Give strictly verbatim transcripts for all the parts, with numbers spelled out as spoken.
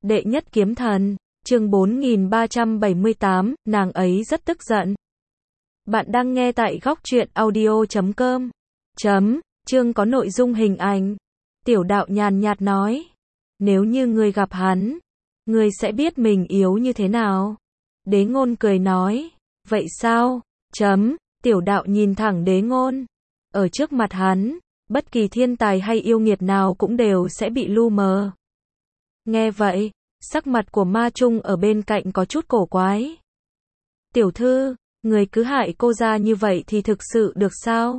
Đệ nhất kiếm thần, chương bốn nghìn ba trăm bảy mươi tám, nàng ấy rất tức giận. Bạn đang nghe tại góc truyện audio chấm com. Chấm, chương có nội dung hình ảnh. Tiểu đạo nhàn nhạt nói. Nếu như ngươi gặp hắn, ngươi sẽ biết mình yếu như thế nào. Đế ngôn cười nói. Vậy sao? Chấm, tiểu đạo nhìn thẳng đế ngôn. Ở trước mặt hắn, bất kỳ thiên tài hay yêu nghiệt nào cũng đều sẽ bị lu mờ. Nghe vậy, sắc mặt của Ma Trung ở bên cạnh có chút cổ quái. Tiểu thư, người cứ hại cô ra như vậy thì thực sự được sao?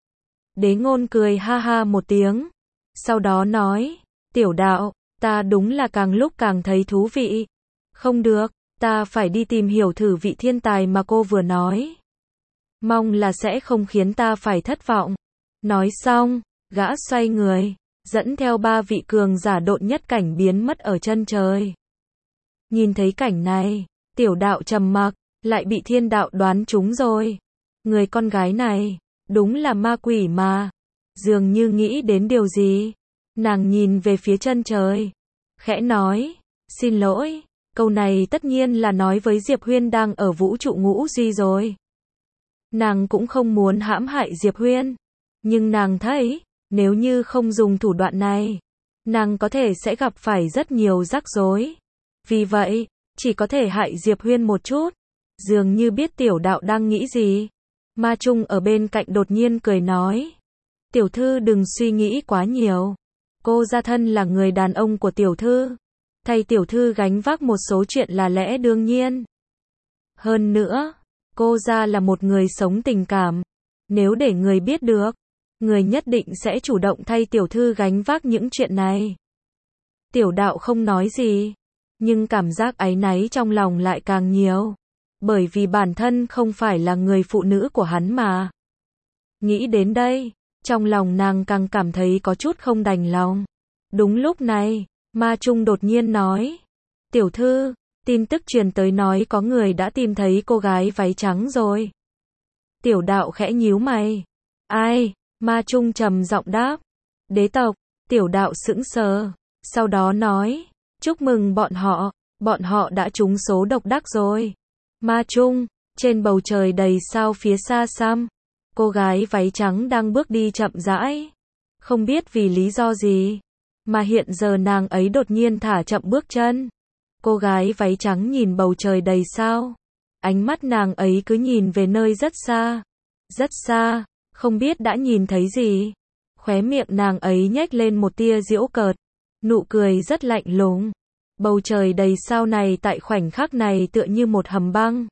Đế ngôn cười ha ha một tiếng. Sau đó nói, tiểu đạo, ta đúng là càng lúc càng thấy thú vị. Không được, ta phải đi tìm hiểu thử vị thiên tài mà cô vừa nói. Mong là sẽ không khiến ta phải thất vọng. Nói xong, gã xoay người, dẫn theo ba vị cường giả độn nhất cảnh biến mất ở chân trời. Nhìn thấy cảnh này, tiểu đạo trầm mặc, lại bị thiên đạo đoán trúng rồi. Người con gái này, đúng là ma quỷ mà. Dường như nghĩ đến điều gì. Nàng nhìn về phía chân trời, khẽ nói, xin lỗi, câu này tất nhiên là nói với Diệp Huyên đang ở vũ trụ ngũ duy rồi. Nàng cũng không muốn hãm hại Diệp Huyên, nhưng nàng thấy, nếu như không dùng thủ đoạn này, nàng có thể sẽ gặp phải rất nhiều rắc rối. Vì vậy, chỉ có thể hại Diệp Huyên một chút. Dường như biết tiểu đạo đang nghĩ gì. Ma Trung ở bên cạnh đột nhiên cười nói. Tiểu thư đừng suy nghĩ quá nhiều. Cô gia thân là người đàn ông của tiểu thư. Thay tiểu thư gánh vác một số chuyện là lẽ đương nhiên. Hơn nữa, cô gia là một người sống tình cảm. Nếu để người biết được, người nhất định sẽ chủ động thay tiểu thư gánh vác những chuyện này. Tiểu đạo không nói gì, nhưng cảm giác áy náy trong lòng lại càng nhiều. Bởi vì bản thân không phải là người phụ nữ của hắn mà. Nghĩ đến đây, trong lòng nàng càng cảm thấy có chút không đành lòng. Đúng lúc này, Ma Trung đột nhiên nói. Tiểu thư, tin tức truyền tới nói có người đã tìm thấy cô gái váy trắng rồi. Tiểu đạo khẽ nhíu mày. Ai? Ma Trung trầm giọng đáp. Đế tộc. Tiểu đạo sững sờ. Sau đó nói. Chúc mừng bọn họ, bọn họ đã trúng số độc đắc rồi. Ma Trung, trên bầu trời đầy sao phía xa xăm, cô gái váy trắng đang bước đi chậm rãi. Không biết vì lý do gì, mà hiện giờ nàng ấy đột nhiên thả chậm bước chân. Cô gái váy trắng nhìn bầu trời đầy sao. Ánh mắt nàng ấy cứ nhìn về nơi rất xa. Rất xa, không biết đã nhìn thấy gì. Khóe miệng nàng ấy nhếch lên một tia giễu cợt. Nụ cười rất lạnh lùng. Bầu trời đầy sao này tại khoảnh khắc này tựa như một hầm băng.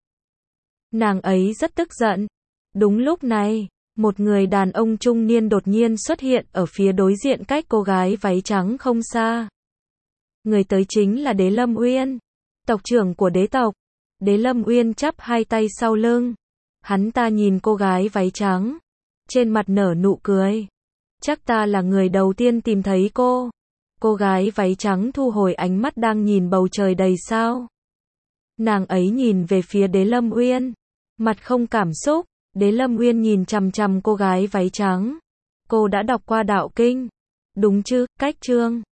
Nàng ấy rất tức giận. Đúng lúc này, một người đàn ông trung niên đột nhiên xuất hiện ở phía đối diện cách cô gái váy trắng không xa. Người tới chính là Đế Lâm Uyên, tộc trưởng của đế tộc. Đế Lâm Uyên chắp hai tay sau lưng. Hắn ta nhìn cô gái váy trắng, trên mặt nở nụ cười. Chắc ta là người đầu tiên tìm thấy cô. Cô gái váy trắng thu hồi ánh mắt đang nhìn bầu trời đầy sao. Nàng ấy nhìn về phía Đế Lâm Uyên, mặt không cảm xúc. Đế Lâm Uyên nhìn chằm chằm cô gái váy trắng. Cô đã đọc qua đạo kinh, đúng chứ? Cách chương